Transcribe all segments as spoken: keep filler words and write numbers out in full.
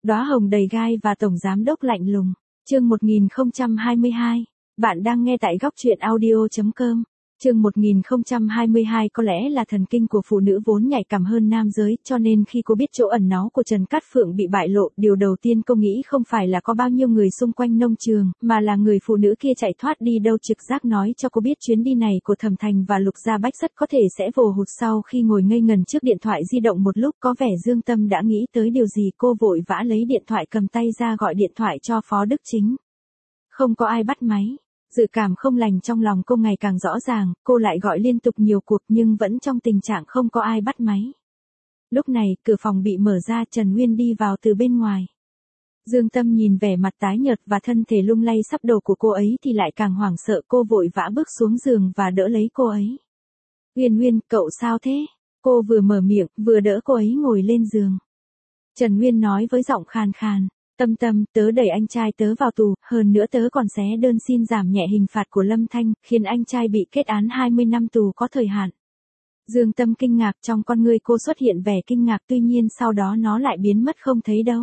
Đóa hồng đầy gai và tổng giám đốc lạnh lùng. Chương một nghìn không trăm hai mươi hai. Bạn đang nghe tại góc truyện audio chấm com. Chương một nghìn không trăm hai mươi hai có lẽ là thần kinh của phụ nữ vốn nhạy cảm hơn nam giới, cho nên khi cô biết chỗ ẩn náu của Trần Cát Phượng bị bại lộ, điều đầu tiên cô nghĩ không phải là có bao nhiêu người xung quanh nông trường, mà là người phụ nữ kia chạy thoát đi đâu. Trực giác nói cho cô biết chuyến đi này của Thẩm Thành và Lục Gia Bách rất có thể sẽ vồ hụt. Sau khi ngồi ngây ngần trước điện thoại di động một lúc, có vẻ Dương Tâm đã nghĩ tới điều gì, cô vội vã lấy điện thoại cầm tay ra gọi điện thoại cho Phó Đức Chính. Không có ai bắt máy. Dự cảm không lành trong lòng cô ngày càng rõ ràng, cô lại gọi liên tục nhiều cuộc nhưng vẫn trong tình trạng không có ai bắt máy. Lúc này, cửa phòng bị mở ra, Trần Nguyên đi vào từ bên ngoài. Dương Tâm nhìn vẻ mặt tái nhợt và thân thể lung lay sắp đổ của cô ấy thì lại càng hoảng sợ, cô vội vã bước xuống giường và đỡ lấy cô ấy. Nguyên Nguyên, cậu sao thế? Cô vừa mở miệng, vừa đỡ cô ấy ngồi lên giường. Trần Nguyên nói với giọng khàn khàn. Tâm Tâm, tớ đẩy anh trai tớ vào tù, hơn nữa tớ còn xé đơn xin giảm nhẹ hình phạt của Lâm Thanh, khiến anh trai bị kết án hai mươi năm tù có thời hạn. Dương Tâm kinh ngạc, trong con ngươi cô xuất hiện vẻ kinh ngạc, tuy nhiên sau đó nó lại biến mất không thấy đâu.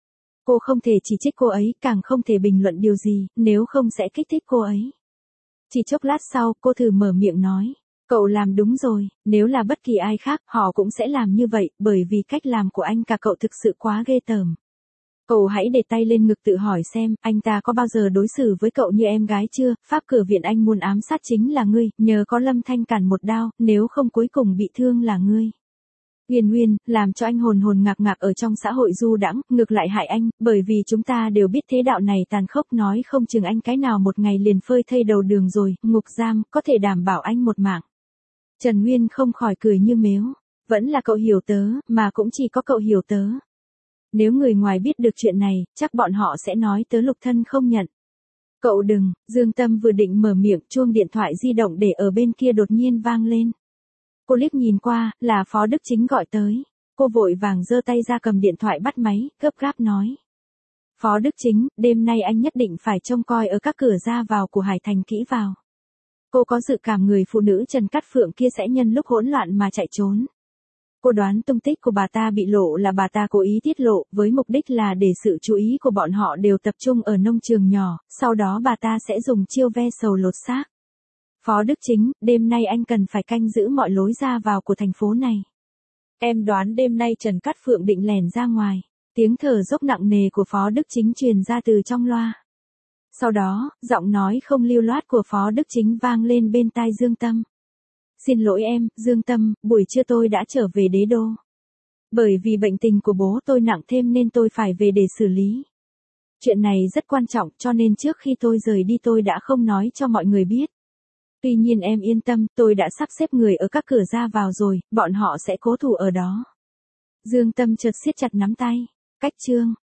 Cô không thể chỉ trích cô ấy, càng không thể bình luận điều gì, nếu không sẽ kích thích cô ấy. Chỉ chốc lát sau, cô thử mở miệng nói. Cậu làm đúng rồi, nếu là bất kỳ ai khác, họ cũng sẽ làm như vậy, bởi vì cách làm của anh cả cậu thực sự quá ghê tởm. Cậu hãy để tay lên ngực tự hỏi xem, anh ta có bao giờ đối xử với cậu như em gái chưa? Pháp cửa viện anh muốn ám sát chính là ngươi, nhờ có Lâm Thanh cản một đao, nếu không cuối cùng bị thương là ngươi. Nguyên Nguyên, làm cho anh hồn hồn ngạc ngạc ở trong xã hội du đãng, ngược lại hại anh, bởi vì chúng ta đều biết thế đạo này tàn khốc, nói không chừng anh cái nào một ngày liền phơi thây đầu đường rồi, ngục giam, có thể đảm bảo anh một mạng. Trần Nguyên không khỏi cười như mếu, vẫn là cậu hiểu tớ, mà cũng chỉ có cậu hiểu tớ. Nếu người ngoài biết được chuyện này, chắc bọn họ sẽ nói tớ Lục Thân không nhận. Cậu đừng, Dương Tâm vừa định mở miệng, chuông điện thoại di động để ở bên kia đột nhiên vang lên. Cô liếc nhìn qua, là Phó Đức Chính gọi tới. Cô vội vàng giơ tay ra cầm điện thoại bắt máy, gấp gáp nói. Phó Đức Chính, đêm nay anh nhất định phải trông coi ở các cửa ra vào của Hải Thành kỹ vào. Cô có dự cảm người phụ nữ Trần Cát Phượng kia sẽ nhân lúc hỗn loạn mà chạy trốn. Cô đoán tung tích của bà ta bị lộ là bà ta cố ý tiết lộ, với mục đích là để sự chú ý của bọn họ đều tập trung ở nông trường nhỏ, sau đó bà ta sẽ dùng chiêu ve sầu lột xác. Phó Đức Chính, đêm nay anh cần phải canh giữ mọi lối ra vào của thành phố này. Em đoán đêm nay Trần Cát Phượng định lẻn ra ngoài. Tiếng thở dốc nặng nề của Phó Đức Chính truyền ra từ trong loa. Sau đó, giọng nói không lưu loát của Phó Đức Chính vang lên bên tai Dương Tâm. Xin lỗi em, Dương Tâm, buổi trưa tôi đã trở về đế đô. Bởi vì bệnh tình của bố tôi nặng thêm nên tôi phải về để xử lý. Chuyện này rất quan trọng cho nên trước khi tôi rời đi tôi đã không nói cho mọi người biết. Tuy nhiên em yên tâm, tôi đã sắp xếp người ở các cửa ra vào rồi, bọn họ sẽ cố thủ ở đó. Dương Tâm chợt siết chặt nắm tay. Cách chương.